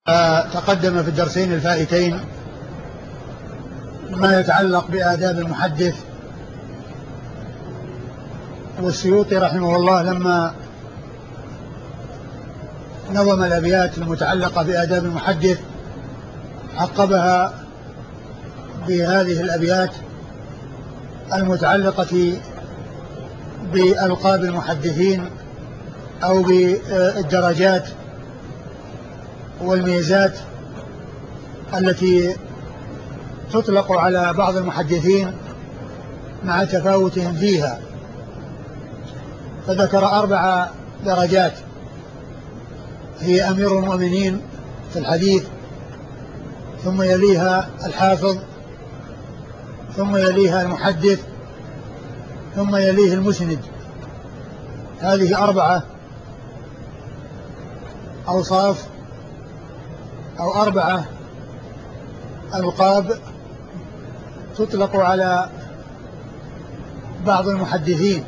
تقدم في الدرسين الفائتين ما يتعلق بآداب المحدث. والسيوطي رحمه الله لما نظم الأبيات المتعلقة بآداب المحدث عقبها بهذه الأبيات المتعلقة بألقاب المحدثين أو بالدرجات والميزات التي تطلق على بعض المحدثين مع تفاوتهم فيها. فذكر 4 درجات: هي أمير المؤمنين في الحديث، ثم يليها الحافظ، ثم يليها المحدث، ثم يليه المسند. هذه 4 أوصاف أو 4 ألقاب تطلق على بعض المحدثين.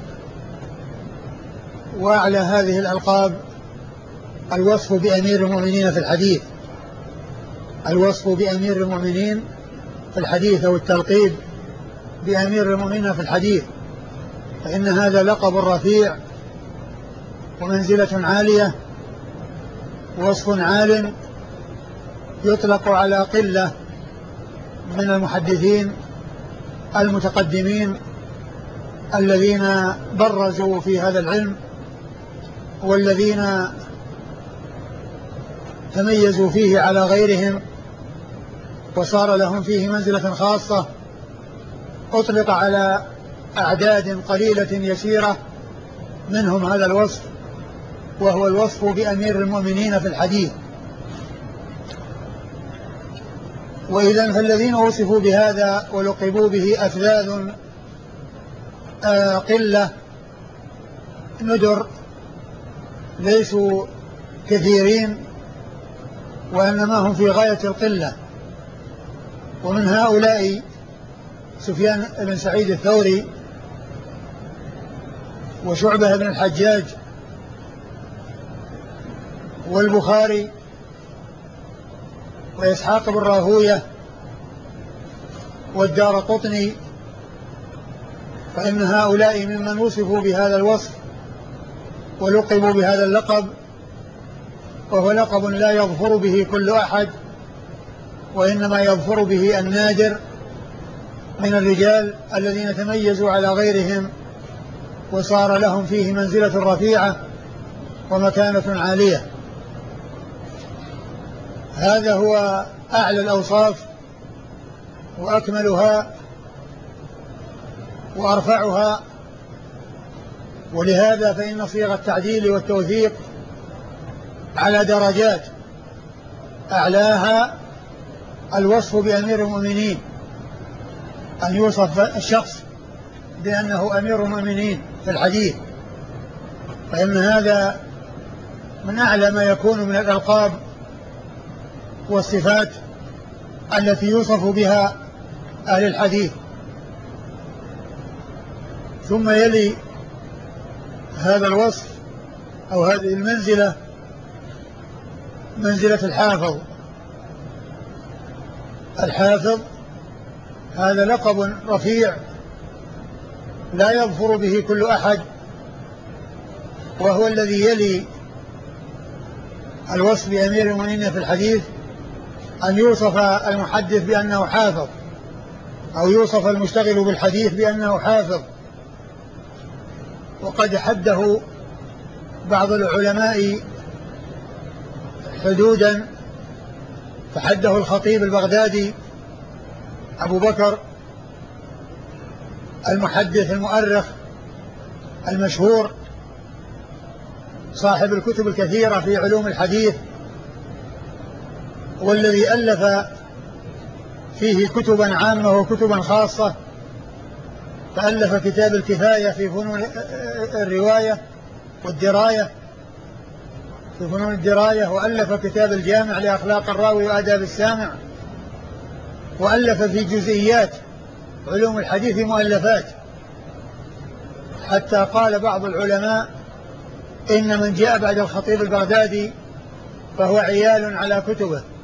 وأعلى هذه الألقاب الوصف بأمير المؤمنين في الحديث، الوصف بأمير المؤمنين في الحديث أو التلقيب بأمير المؤمنين في الحديث، فإن هذا لقب رفيع ومنزلة عالية، وصف عال يطلق على قلة من المحدثين المتقدمين الذين برزوا في هذا العلم والذين تميزوا فيه على غيرهم وصار لهم فيه منزلة خاصة. أطلق على أعداد قليلة يسيرة منهم هذا الوصف، وهو الوصف بأمير المؤمنين في الحديث. وإذن فالذين وصفوا بهذا ولقبوا به أفذاذ قلة ندر، ليسوا كثيرين وإنما هم في غاية القلة. ومن هؤلاء سفيان بن سعيد الثوري، وشعبة بن الحجاج، والبخاري، وإسحاق بن راهوية، والدارقطني، فإن هؤلاء ممن وصفوا بهذا الوصف ولقبوا بهذا اللقب، وهو لقب لا يظفر به كل أحد، وإنما يظفر به النادر من الرجال الذين تميزوا على غيرهم وصار لهم فيه منزلة رفيعة ومكانة عالية. هذا هو أعلى الأوصاف وأكملها وأرفعها. ولهذا فإن صيغ التعديل والتوثيق على درجات، أعلاها الوصف بأمير المؤمنين، أن يوصف الشخص بأنه أمير المؤمنين في الحديث، فإن هذا من أعلى ما يكون من الألقاب والصفات التي يوصف بها أهل الحديث. ثم يلي هذا الوصف أو هذه المنزلة منزلة الحافظ. الحافظ هذا لقب رفيع لا يظفر به كل أحد، وهو الذي يلي الوصف بأمير المؤمنين في الحديث أن يوصف المحدث بأنه حافظ، أو يوصف المشتغل بالحديث بأنه حافظ. وقد حده بعض العلماء حدودا، فحده الخطيب البغدادي أبو بكر المحدث المؤرخ المشهور صاحب الكتب الكثيرة في علوم الحديث، والذي ألف فيه كتبا عامة وكتبا خاصة. فألف كتاب الكفاية في فنون الرواية والدراية، في فنون الدراية، وألف كتاب الجامع لأخلاق الراوي وآداب السامع، وألف في جزئيات علوم الحديث مؤلفات، حتى قال بعض العلماء إن من جاء بعد الخطيب البغدادي فهو عيال على كتبه،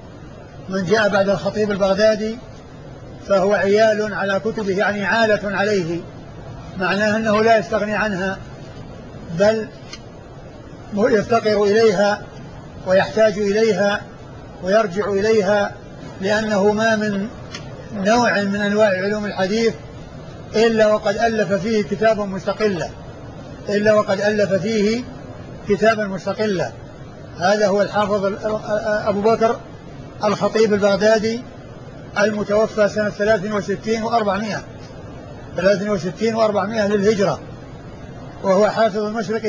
من جاء بعد الخطيب البغدادي فهو عيال على كتبه، يعني عالة عليه، معناه أنه لا يستغني عنها بل يفتقر إليها ويحتاج إليها ويرجع إليها، لأنه ما من نوع من أنواع علوم الحديث إلا وقد ألف فيه كتابا مستقلا، هذا هو الحافظ أبو بكر الخطيب البغدادي المتوفى سنة 63 و400 للهجرة، وهو حافظ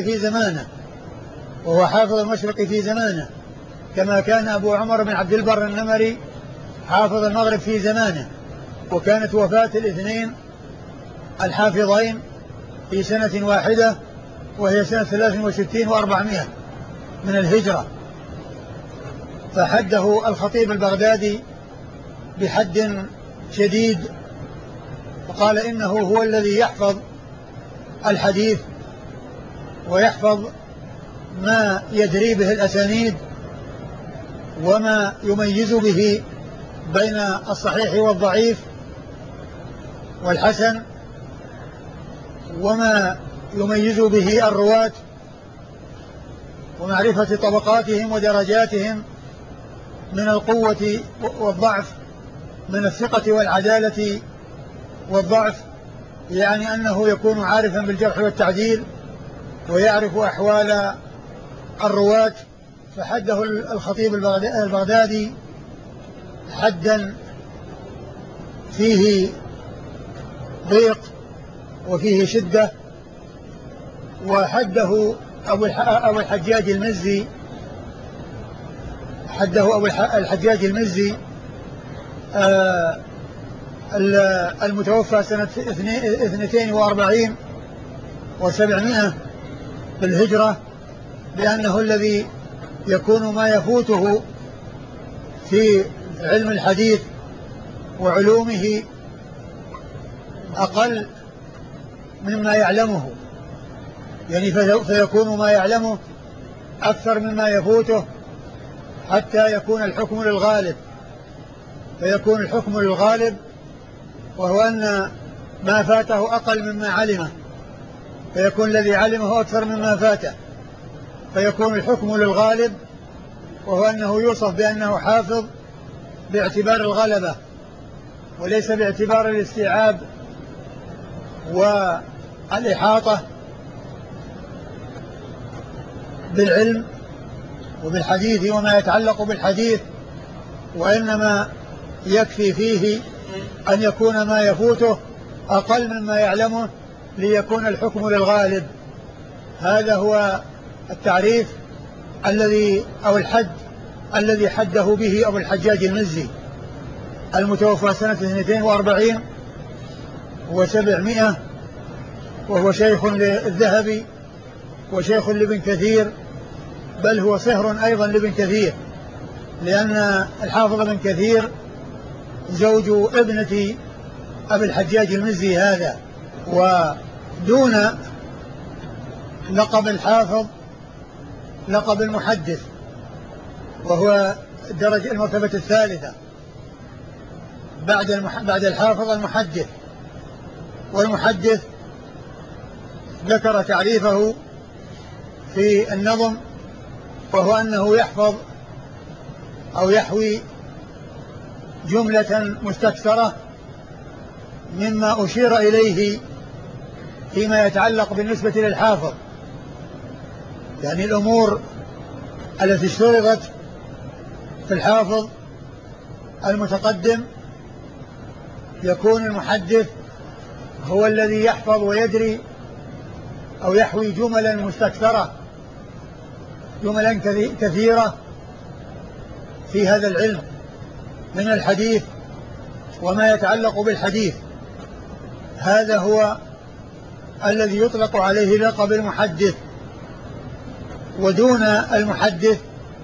المشرق في زمانه، كما كان أبو عمر بن عبد البر النمري حافظ المغرب في زمانه. وكانت وفاة الاثنين الحافظين في سنة واحدة، وهي سنة 63 و400 من الهجرة. فحده الخطيب البغدادي بحد شديد، وقال إنه هو الذي يحفظ الحديث ويحفظ ما يجري به الأسانيد وما يميز به بين الصحيح والضعيف والحسن، وما يميز به الرواة ومعرفة طبقاتهم ودرجاتهم من القوة والضعف، من الثقة والعدالة والضعف، يعني أنه يكون عارفا بالجرح والتعديل ويعرف أحوال الرواة. فحده الخطيب البغدادي حدا فيه ضيق وفيه شدة. وحده أبو الحجاج المزي المتوفى سنة 42 و700 بالهجرة، لأنه الذي يكون ما يفوته في علم الحديث وعلومه أقل مما يعلمه، يعني فيكون ما يعلمه أكثر مما يفوته، حتى يكون الحكم للغالب، وهو أن ما فاته أقل مما علمه، فيكون الذي علمه أكثر مما فاته، فيكون الحكم للغالب، وهو أنه يوصف بأنه حافظ باعتبار الغلبة وليس باعتبار الاستيعاب والإحاطة بالعلم وبالحديث وما يتعلق بالحديث، وإنما يكفي فيه أن يكون ما يفوته أقل مما يعلمه ليكون الحكم للغالب. هذا هو التعريف أو الحد الذي حده به أبو الحجاج المزي المتوفى سنة 42 و700، وهو شيخ للذهبي وشيخ لابن كثير، بل هو صهر أيضا لابن كثير، لأن الحافظ ابن كثير زوج ابنة أبي الحجاج المزي هذا. ودون لقب الحافظ لقب المحدث، وهو المرتبة الثالثة بعد الحافظ المحدث. والمحدث ذكر تعريفه في النظم، وهو أنه يحفظ أو يحوي جملة مستكثرة مما أشير إليه فيما يتعلق بالنسبة للحافظ، يعني الأمور التي اشترطت في الحافظ المتقدم. يكون المحدث هو الذي يحفظ ويدري أو يحوي جملا مستكثرة، جملا كثيرة في هذا العلم من الحديث وما يتعلق بالحديث. هذا هو الذي يطلق عليه لقب المحدث. ودون المحدث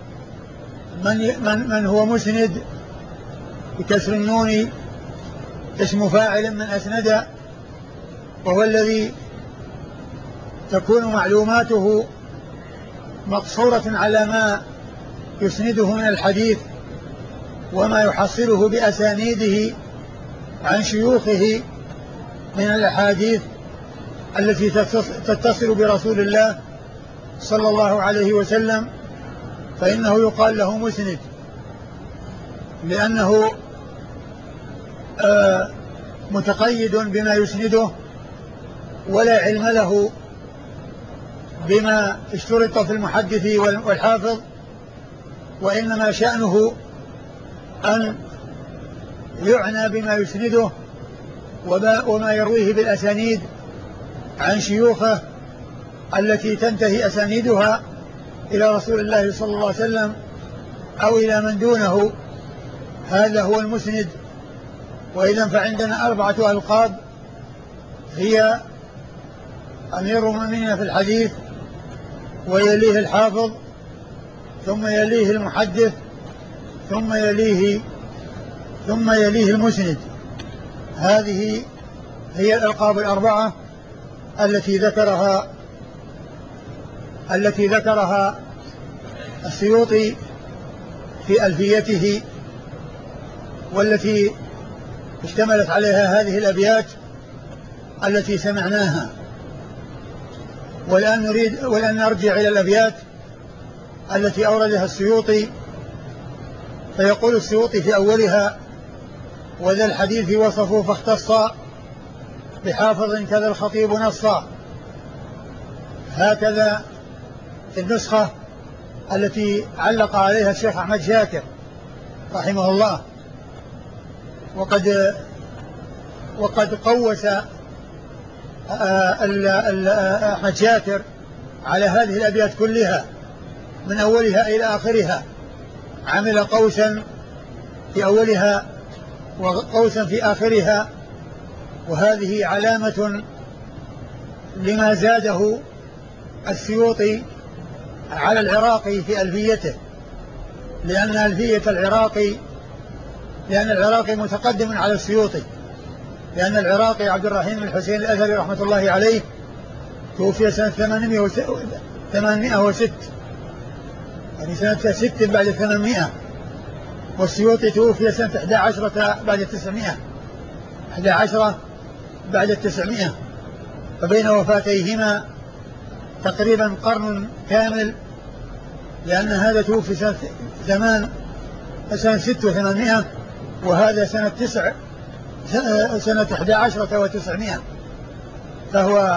من هو مسند بكسر النون، اسم فاعل من أسند، وهو الذي تكون معلوماته مقصورة على ما يسنده من الحديث وما يحصله بأسانيده عن شيوخه من الأحاديث التي تتصل برسول الله صلى الله عليه وسلم، فإنه يقال له مسند، لأنه متقيد بما يسنده ولا علم له بما اشترط في المحدث والحافظ، وإنما شأنه أن يعنى بما يسنده وما يرويه بالأسانيد عن شيوخه التي تنتهي أسانيدها إلى رسول الله صلى الله عليه وسلم أو إلى من دونه. هذا هو المسند. وإذا فعندنا 4 ألقاب هي أمير المؤمنين في الحديث، ويليه الحافظ، ثم يليه المحدث، ثم يليه المسند. هذه هي الألقاب 4 التي ذكرها السيوطي في ألفيته، والتي اشتملت عليها هذه الأبيات التي سمعناها. والآن نرجع إلى الأبيات التي أوردها السيوطي. فيقول السيوطي في أولها: وذا الحديث وصفه فاختص بحافظ كذا الخطيب نصا. هكذا النسخة التي علق عليها الشيخ أحمد شاكر رحمه الله. وقد قوس أحمد شاكر على هذه الأبيات كلها من أولها إلى آخرها، عمل قوسا في أولها وقوسا في آخرها، وهذه علامة لما زاده السيوطي على العراقي في ألفيته، لأن العراقي متقدم على السيوطي، لأن العراقي عبد الرحيم بن الحسين الأثري رحمة الله عليه توفي سنة 806، يعني سنة 6 بعد 800، والسيوطي توفي سنة 11 بعد 900، 11 بعد 900، فبين وفاتيهما تقريبا قرن كامل، لأن هذا توفي سنة 6 و800، وهذا سنة 11 و900، فهو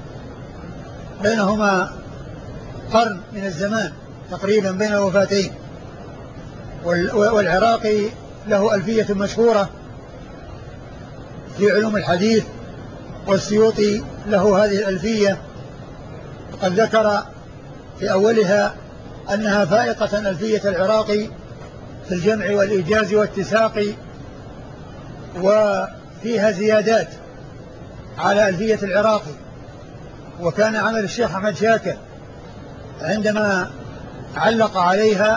بينهما قرن من الزمان تقريبا بين الوفاتين. والعراقي له ألفية مشهورة في علوم الحديث، والسيوطي له هذه الألفية، وقد ذكر في أولها أنها فائقة ألفية العراقي في الجمع والإيجاز والاتساق، وفيها زيادات على ألفية العراقي. وكان عمل الشيخ أحمد شاكر عندما علق عليها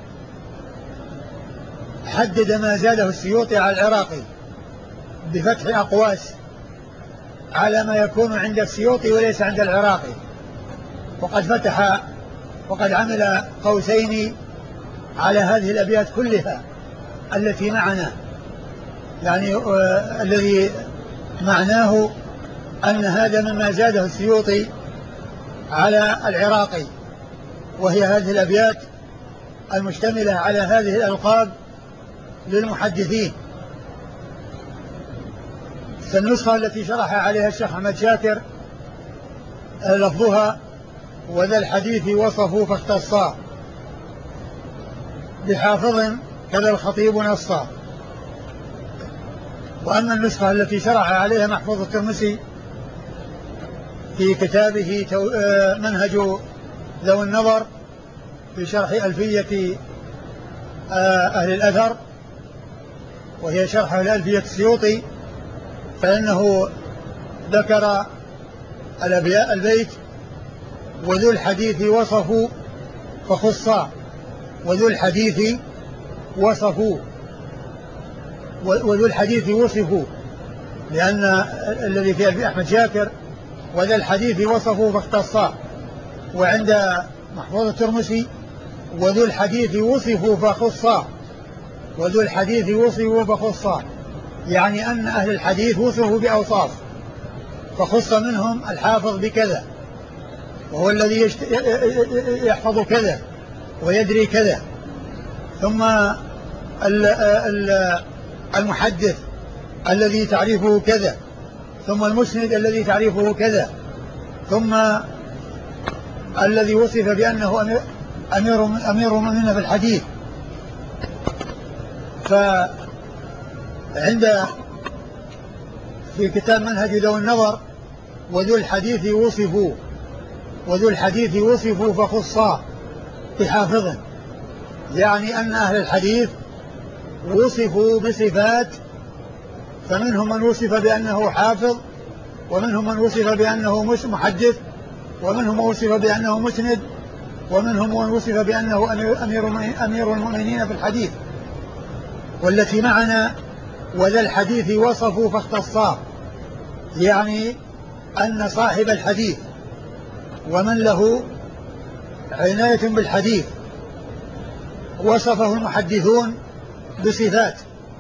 حدد ما زاده السيوطي على العراقي بفتح أقواس على ما يكون عند السيوطي وليس عند العراقي، وقد عمل قوسين على هذه الأبيات كلها التي معنا، يعني الذي معناه أن هذا مما زاده السيوطي على العراقي، وهي هذه الأبيات المشتملة على هذه الألقاب للمحدثين. فالنسخة التي شرح عليها الشيخ أحمد شاكر لفظها: وذا الحديث وصفوا فاختصا بحافظ كذا الخطيب نصا. وأما النسخة التي شرح عليها محفوظ الترمسي في كتابه منهج ذوي النظر في شرح ألفية أهل الأثر، وهي شرح لألفية السيوطي، فإنه ذكر البيت: وذو الحديث وصفوا فخصا. وذو الحديث وصفوا، وذو الحديث وصفوا، لأن الذي في ألفية أحمد شاكر وذا الحديث وصفوا فاختصا، وعند محفوظ الترمسي وذو الحديث وصفوا فخصا. وذو الحديث وصفوا فخصا، يعني أن أهل الحديث وصفوا بأوصاف فخص منهم الحافظ بكذا، وهو الذي يحفظ كذا ويدري كذا، ثم المحدث الذي تعريفه كذا، ثم المسند الذي تعريفه كذا، ثم الذي وصف بأنه أمير المؤمنين في الحديث. فعند في كتاب منهج ذوي النظر وذو الحديث وصفوا فخصا بحافظ، يعني أن أهل الحديث وصفوا بصفات، فمنهم من وصف بأنه حافظ، ومنهم من وصف بأنه محدث، ومنهم من وصف بأنه مسند، ومنهم من وصف بأنه أمير المؤمنين في الحديث. والتي معنا وذا الحديث وصفوا فاختصا، يعني أن صاحب الحديث ومن له عناية بالحديث وصفه المحدثون بصفات،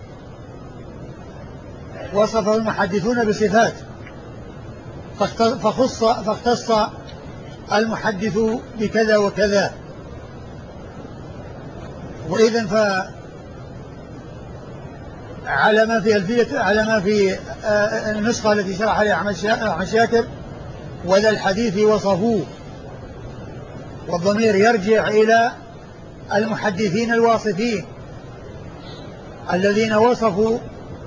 فاختص المحدث بكذا وكذا. وإذن على ما في النسخة التي شرح عليها أحمد شاكر وذا الحديث وصفوه، والضمير يرجع إلى المحدثين الواصفين الذين وصفوا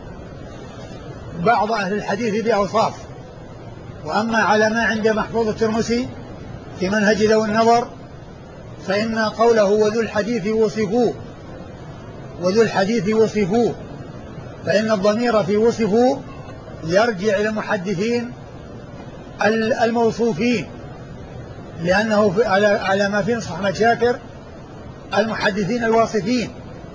بعض أهل الحديث بأوصاف. وأما على ما عند محفوظ الترمسي في منهج ذوي النظر فإن قوله وذو الحديث وصفوه فإن الضمير في وصفوا يرجع إلى المحدثين الموصوفين، لأنه على ما في نصح أحمد شاكر المحدثين الواصفين،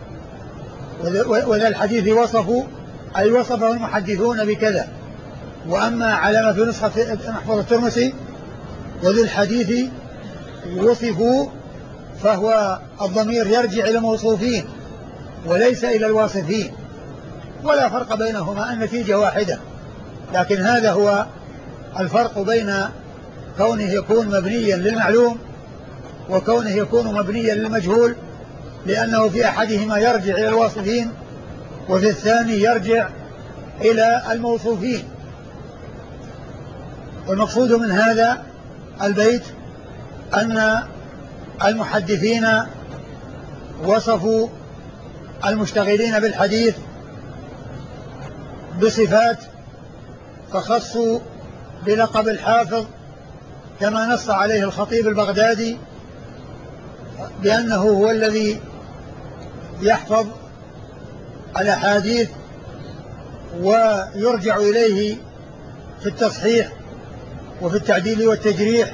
وذا الحديث وصفوا أي وصفه المحدثون بكذا. وأما على ما في نسخة محفوظ الترمسي وذو الحديث وصفوا فهو الضمير يرجع إلى الموصوفين وليس إلى الواصفين، ولا فرق بينهما، النتيجة واحدة. لكن هذا هو الفرق بين كونه يكون مبنيا للمعلوم وكونه يكون مبنيا للمجهول، لأنه في أحدهما يرجع إلى الواصفين وفي الثاني يرجع إلى الموصوفين. والمقصود من هذا البيت أن المحدثين وصفوا المشتغلين بالحديث بصفات فخصوا بلقب الحافظ، كما نص عليه الخطيب البغدادي بأنه هو الذي يحفظ الأحاديث ويرجع إليه في التصحيح وفي التعديل والتجريح،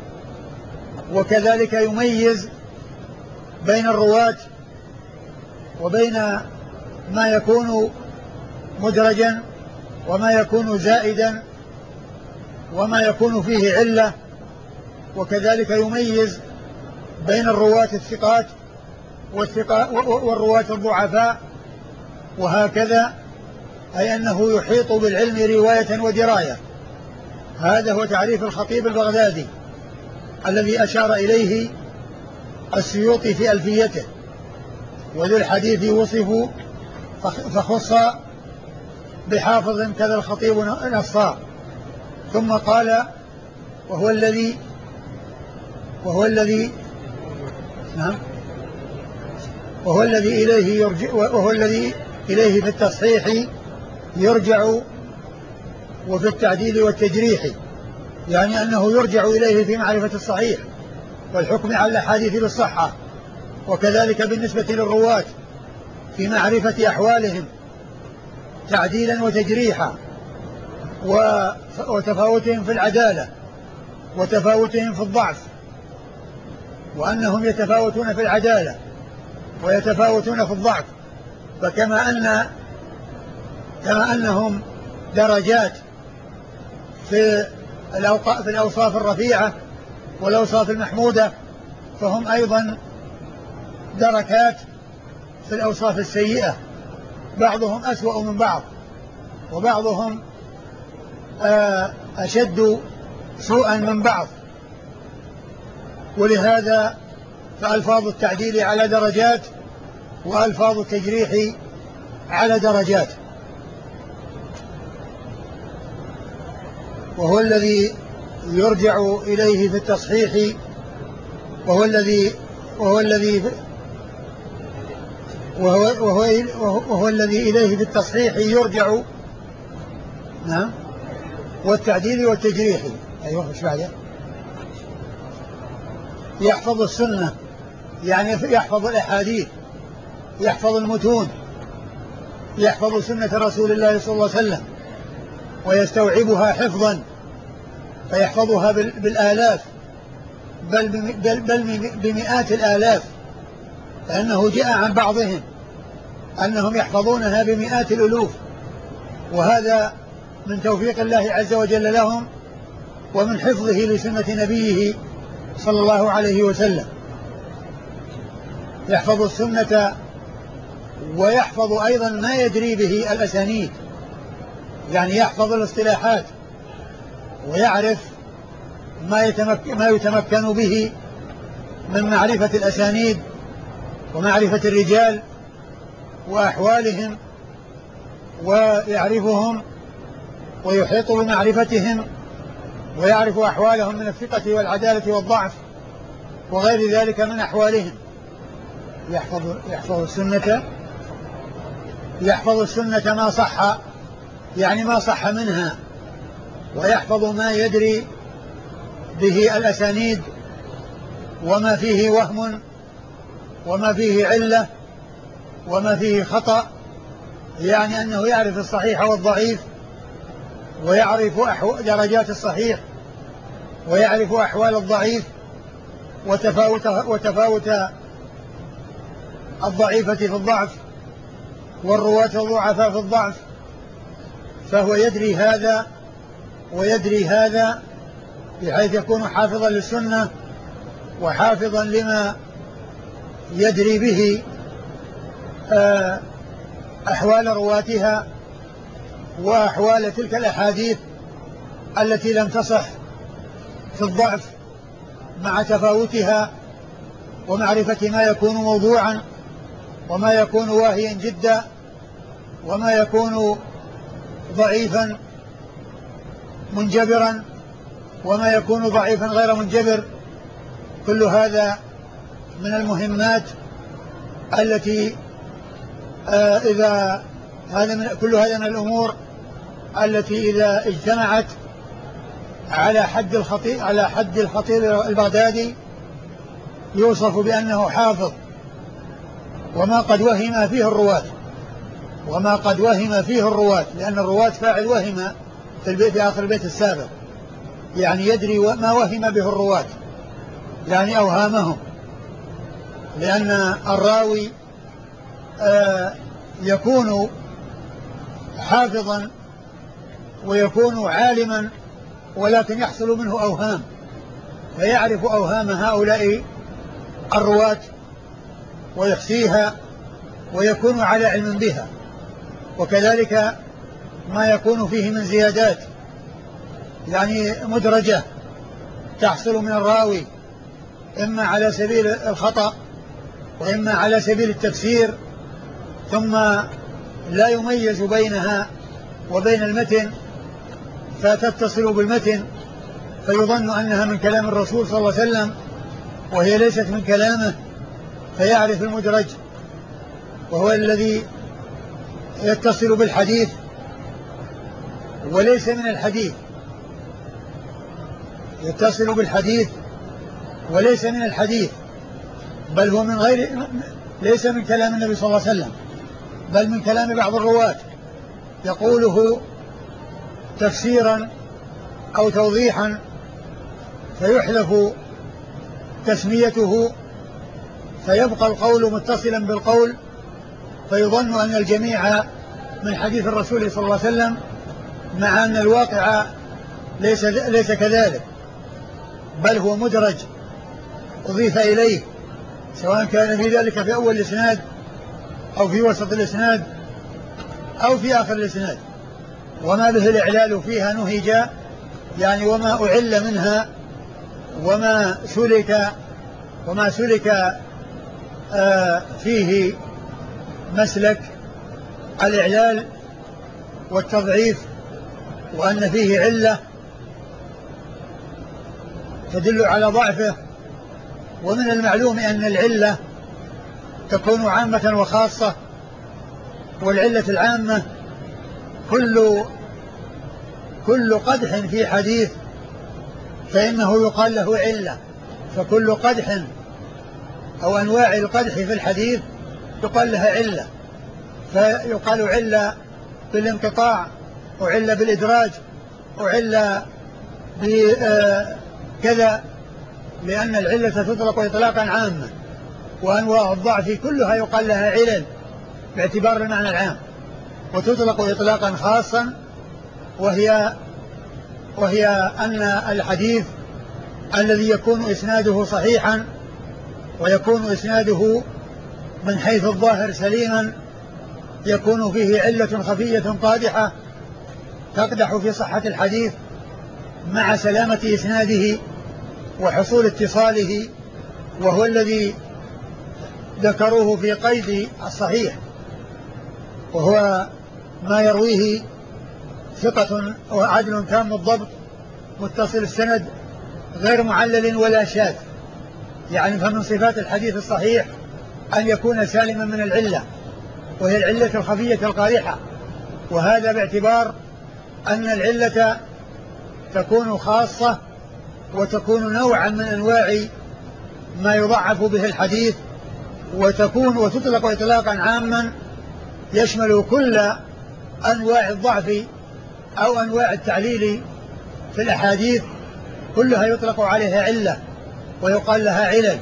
وكذلك يميز بين الرواة وبين ما يكون مدرجا وما يكون زائدا وما يكون فيه علة، وكذلك يميز بين الرواة الثقات والرواة الضعفاء، وهكذا، أي أنه يحيط بالعلم رواية ودراية. هذا هو تعريف الخطيب البغدادي الذي أشار إليه السيوطي في ألفيته. وذو الحديث وصفوا فخص بحافظ كذا الخطيب نصا. ثم قال وهو الذي إليه في التصحيح يرجع وفي التعديل والتجريح، يعني أنه يرجع إليه في معرفة الصحيح والحكم على الأحاديث بالصحة، وكذلك بالنسبة للرواة في معرفة أحوالهم تعديلا وتجريحا، وتفاوتهم في العدالة وتفاوتهم في الضعف، وأنهم يتفاوتون في العدالة ويتفاوتون في الضعف. فكما أنهم درجات في الأوصاف الرفيعة والأوصاف المحمودة، فهم أيضا دركات في الأوصاف السيئة، بعضهم أسوأ من بعض، وبعضهم أشد سوءا من بعض. ولهذا فألفاظ التعديل على درجات، وألفاظ التجريح على درجات. وهو الذي يرجع إليه في التصحيح، وهو الذي إليه في التصحيح يرجع. نعم. والتعديل والتجريح. أيوه، إيش بعده؟ يحفظ السنة، يعني يحفظ الأحاديث، يحفظ المتون، يحفظ سنة رسول الله صلى الله عليه وسلم ويستوعبها حفظا، فيحفظها بالآلاف، بل بمئات الآلاف، لأنه جاء عن بعضهم أنهم يحفظونها بمئات الألوف، وهذا من توفيق الله عز وجل لهم ومن حفظه لسنة نبيه صلى الله عليه وسلم. يحفظ السنة ويحفظ أيضا ما يجري به الأسانيد، يعني يحفظ الاصطلاحات ويعرف ما يتمكن به من معرفة الأسانيد ومعرفة الرجال وأحوالهم، ويعرفهم ويحيط بمعرفتهم، ويعرف أحوالهم من الثقة والعدالة والضعف وغير ذلك من أحوالهم. يحفظ السنة ما صح، يعني ما صح منها، ويحفظ ما يدري به الأسانيد وما فيه وهم وما فيه علة وما فيه خطأ، يعني أنه يعرف الصحيح والضعيف، ويعرف درجات الصحيح، ويعرف أحوال الضعيف وتفاوت الضعيفة في الضعف والرواة الضعفاء في الضعف. فهو يدري هذا ويدري هذا، بحيث يكون حافظا للسنة وحافظا لما يدري به أحوال رواتها وأحوال تلك الأحاديث التي لم تصح في الضعف، مع تفاوتها ومعرفة ما يكون موضوعا وما يكون واهيا جدا وما يكون ضعيفا منجبرا وما يكون ضعيفا غير منجبر. كل هذا من المهمات التي كل هذا من الأمور التي إذا اجتمعت على حد الخطيب البغدادي يوصف بأنه حافظ. وما قد وهم فيه الرواة، لأن الرواة فاعل وهم في آخر البيت السابق، يعني يدري ما وهم به الرواة، يعني أوهامهم، لأن الراوي يكون حافظا ويكون عالما، ولكن يحصل منه أوهام، فيعرف أوهام هؤلاء الرواة ويحصيها ويكون على علم بها. وكذلك ما يكون فيه من زيادات، يعني مدرجة تحصل من الراوي، إما على سبيل الخطأ وإما على سبيل التفسير، ثم لا يميز بينها وبين المتن، فتتصل بالمتن فيظن أنها من كلام الرسول صلى الله عليه وسلم وهي ليست من كلامه، فيعرف المدرج، وهو الذي يتصل بالحديث وليس من الحديث، يتصل بالحديث وليس من الحديث، بل هو ليس من كلام النبي صلى الله عليه وسلم، بل من كلام بعض الرواة يقوله تفسيرا أو توضيحا، فيحذف تسميته فيبقى القول متصلا بالقول، فيظن أن الجميع من حديث الرسول صلى الله عليه وسلم، مع أن الواقع ليس كذلك، بل هو مدرج أضيف إليه، سواء كان في ذلك في أول الإسناد أو في وسط الإسناد أو في آخر الإسناد، وما به الإعلال فيها نهج، يعني وما أعل منها وما سلك فيه مسلك الإعلال والتضعيف، وأن فيه علة تدل على ضعفه. ومن المعلوم أن العلة تكون عامة وخاصة، والعلة العامة كل قدح في حديث فإنه يقال له علة، فكل قدح أو أنواع القدح في الحديث يقال لها علة، فيقال علة بالانقطاع، وعلة بالإدراج، وعلة بكذا، لأن العلة تطلق إطلاقا عاما، وأنواع الضعف كلها يقال لها علل باعتبار المعنى العام، وتطلق إطلاقا خاصا، وهي أن الحديث الذي يكون إسناده صحيحا ويكون إسناده من حيث الظاهر سليما يكون فيه علة خفية قادحة تقدح في صحة الحديث مع سلامة إسناده وحصول اتصاله، وهو الذي ذكروه في قيد الصحيح، وهو ما يرويه ثقة وعدل تام الضبط متصل السند غير معلل ولا شاذ. يعني فمن صفات الحديث الصحيح أن يكون سالما من العلة، وهي العلة الخفية القادحة، وهذا باعتبار أن العلة تكون خاصة وتكون نوعا من أنواع ما يضعف به الحديث، وتطلق إطلاقا عاما يشمل كل أنواع الضعف أو أنواع التعليل في الأحاديث، كلها يطلق عليها علة ويقال لها علل.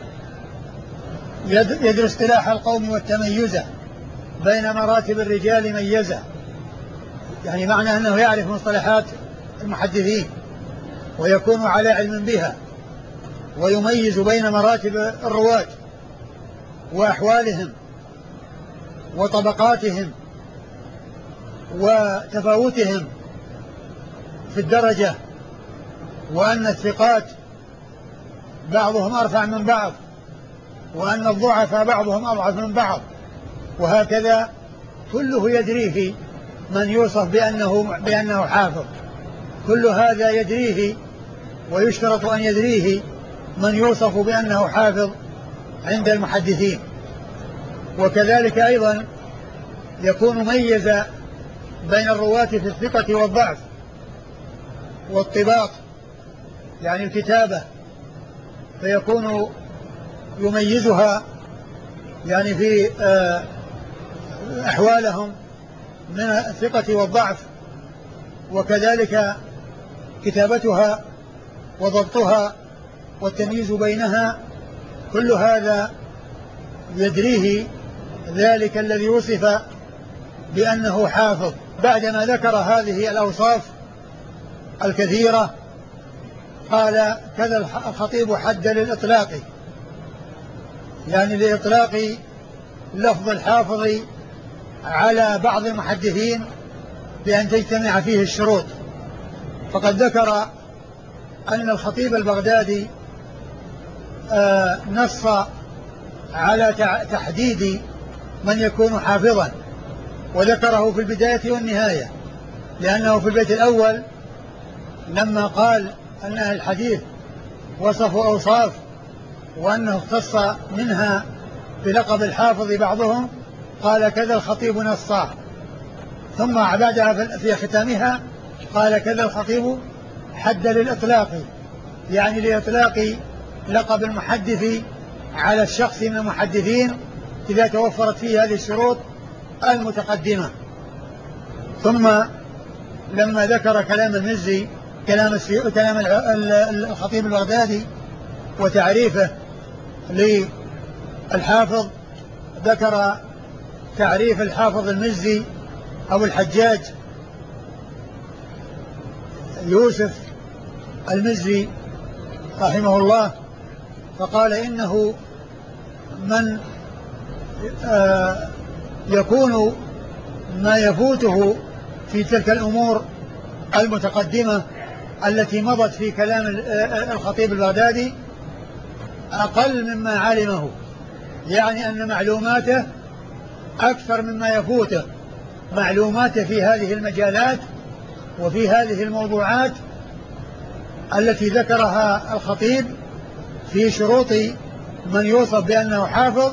يدرس اصطلاح القوم والتميز بين مراتب الرجال ميزة، يعني معنى أنه يعرف مصطلحات المحدثين ويكون على علم بها، ويميز بين مراتب الرواة وأحوالهم وطبقاتهم وتفاوتهم في الدرجة، وأن الثقات بعضهم أرفع من بعض، وأن الضعفاء بعضهم أضعف من بعض، وهكذا كله يدريه من يوصف بأنه حافظ، كل هذا يدريه ويشترط أن يدريه من يوصف بأنه حافظ عند المحدثين. وكذلك أيضا يكون ميز بين الرواة في الثقة والضعف والطباق، يعني الكتابة، فيكون يميزها يعني في أحوالهم من الثقة والضعف، وكذلك كتابتها وضبطها والتمييز بينها، كل هذا يدريه ذلك الذي وصف بأنه حافظ. بعدما ذكر هذه الأوصاف الكثيرة قال كذا الخطيب حد للإطلاق، يعني لإطلاق لفظ الحافظ على بعض المحدثين بأن تجتمع فيه الشروط. فقد ذكر أن الخطيب البغدادي نص على تحديد من يكون حافظا، وذكره في البداية والنهاية، لأنه في البيت الأول لما قال أن الحديث وصفوا أوصاف وأنه اختص منها بلقب الحافظ بعضهم، قال كذا الخطيب نصا، ثم بعدها في ختامها قال كذا الخطيب حد للإطلاق، يعني لإطلاق لقب المحدث على الشخص من المحدثين إذا توفرت فيه هذه الشروط المتقدمة. ثم لما ذكر كلام المزي كلام الخطيب البغدادي وتعريفه للحافظ، ذكر تعريف الحافظ المزي أو الحجاج يوسف المزي رحمه الله، فقال إنه من يكون ما يفوته في تلك الأمور المتقدمة التي مضت في كلام الخطيب البغدادي أقل مما علمه، يعني أن معلوماته أكثر مما يفوته، معلوماته في هذه المجالات وفي هذه الموضوعات التي ذكرها الخطيب في شروط من يوصف بأنه حافظ.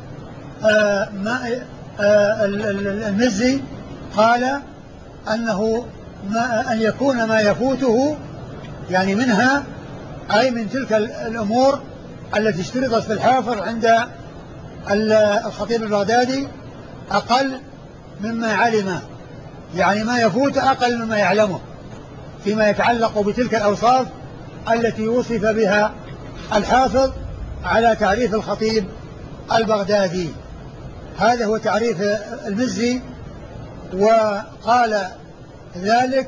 المزي قال أنه أن يكون ما يفوته يعني منها أي من تلك الأمور التي اشترطت في الحافظ عند الخطيب البغدادي أقل مما علمه، يعني ما يفوت أقل مما يعلمه فيما يتعلق بتلك الأوصاف التي وصف بها الحافظ على تعريف الخطيب البغدادي. هذا هو تعريف المزي. وقال ذلك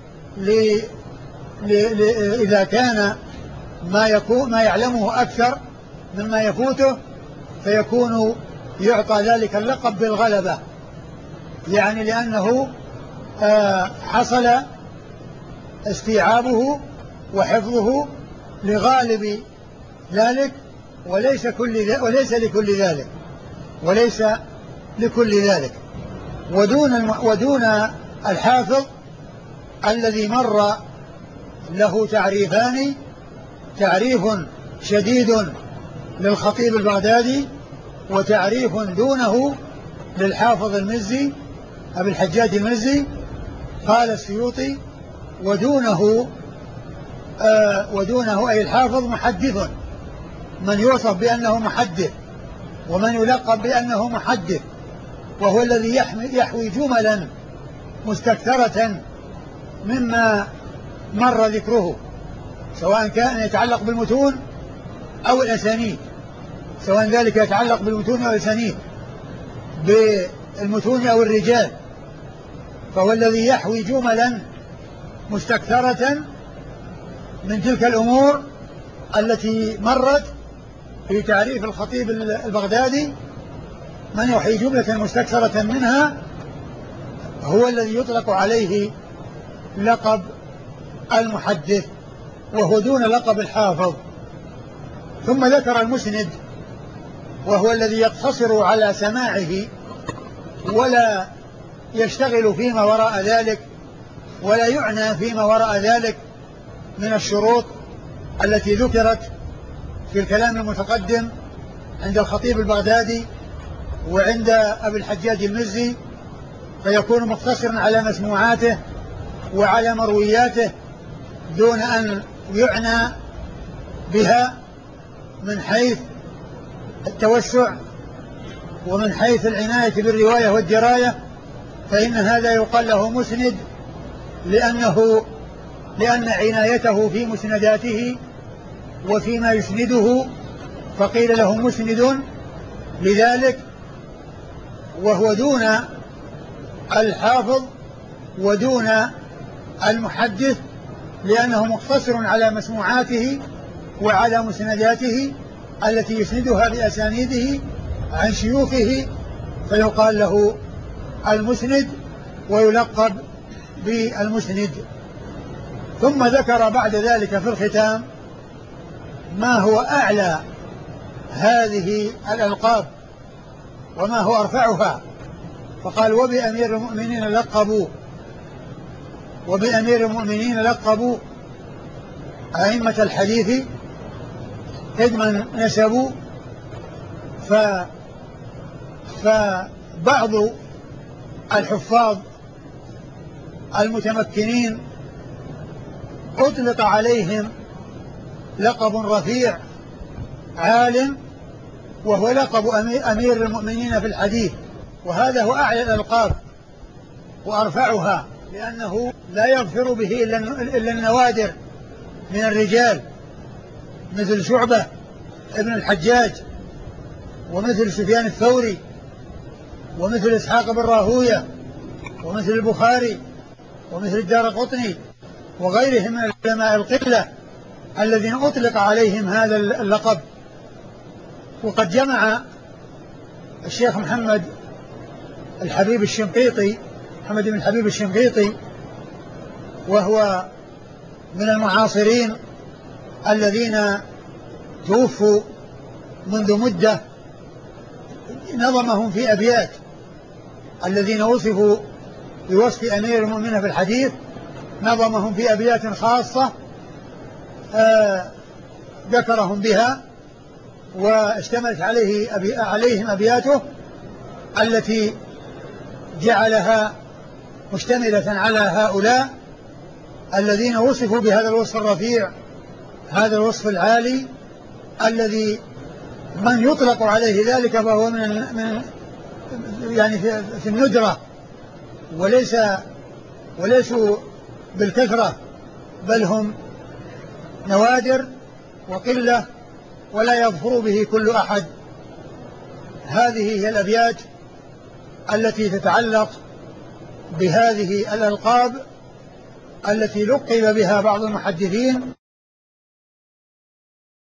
إذا كان ما يعلمه أكثر مما يفوته فيكون يعطى ذلك اللقب بالغلبة، يعني لأنه حصل استيعابه وحفظه لغالب ذلك وليس لكل ذلك. ودون الحافظ الذي مر له تعريفان، تعريف شديد للخطيب البغدادي وتعريف دونه للحافظ المزي أبي الحجاج المزي. قال السيوطي ودونه أي الحافظ محدث، من يوصف بأنه محدث ومن يلقب بأنه محدث، وهو الذي يحوي جملا مستكثرة مما مر ذكره، سواء كان يتعلق بالمتون أو الأسانيد، سواء ذلك يتعلق بالمتون أو الأسانيد، بالمتون أو الرجال، فهو الذي يحوي جملا مستكثرة من تلك الأمور التي مرت في تعريف الخطيب البغدادي. من يحيي جملة مستكثرة منها هو الذي يطلق عليه لقب المحدث، وهو دون لقب الحافظ. ثم ذكر المسند، وهو الذي يقتصر على سماعه ولا يشتغل فيما وراء ذلك ولا يعنى فيما وراء ذلك من الشروط التي ذكرت في الكلام المتقدم عند الخطيب البغدادي وعند أبي الحجاج المزي، فيكون مقتصرا على مسموعاته وعلى مروياته دون أن يعنى بها من حيث التوسع ومن حيث العناية بالرواية والدراية، فإن هذا يقال له مسند لأن عنايته في مسنداته وفيما يسنده، فقيل له مسند لذلك، وهو دون الحافظ ودون المحدث، لأنه مقتصر على مسموعاته وعلى مسنداته التي يسندها بأسانيده عن شيوخه، فيقال له المسند ويلقب بالمسند. ثم ذكر بعد ذلك في الختام ما هو أعلى هذه الألقاب وما هو أرفعها، فقال وبأمير المؤمنين لقبوا أئمة الحديث إذ من نسبوا. فبعض الحفاظ المتمكنين أطلق عليهم لقب رفيع عالم، وهو لقب أمير المؤمنين في الحديث، وهذا هو أعلى الألقاب وأرفعها، لأنه لا يظفر به إلا النوادر من الرجال، مثل شعبة ابن الحجاج، ومثل سفيان الثوري، ومثل إسحاق بن راهوية، ومثل البخاري، ومثل الدارقطني، وغيرهم من العلماء القلة الذين أطلق عليهم هذا اللقب. وقد جمع الشيخ محمد الحبيب الشنقيطي، محمد بن الحبيب الشنقيطي، وهو من المعاصرين الذين توفوا منذ مدة. نظمهم في أبيات، الذين وصفوا بوصف أمير المؤمنين في الحديث نظمهم في أبيات خاصة ذكرهم بها، واشتملت عليهم أبياته التي جعلها مشتملة على هؤلاء الذين وصفوا بهذا الوصف الرفيع، هذا الوصف العالي الذي من يطلق عليه ذلك فهو من يعني في الندرة، وليسوا بالكثرة، بل هم نوادر وقلة ولا يظفر به كل أحد. هذه هي الأبيات التي تتعلق بهذه الألقاب التي لقب بها بعض المحدثين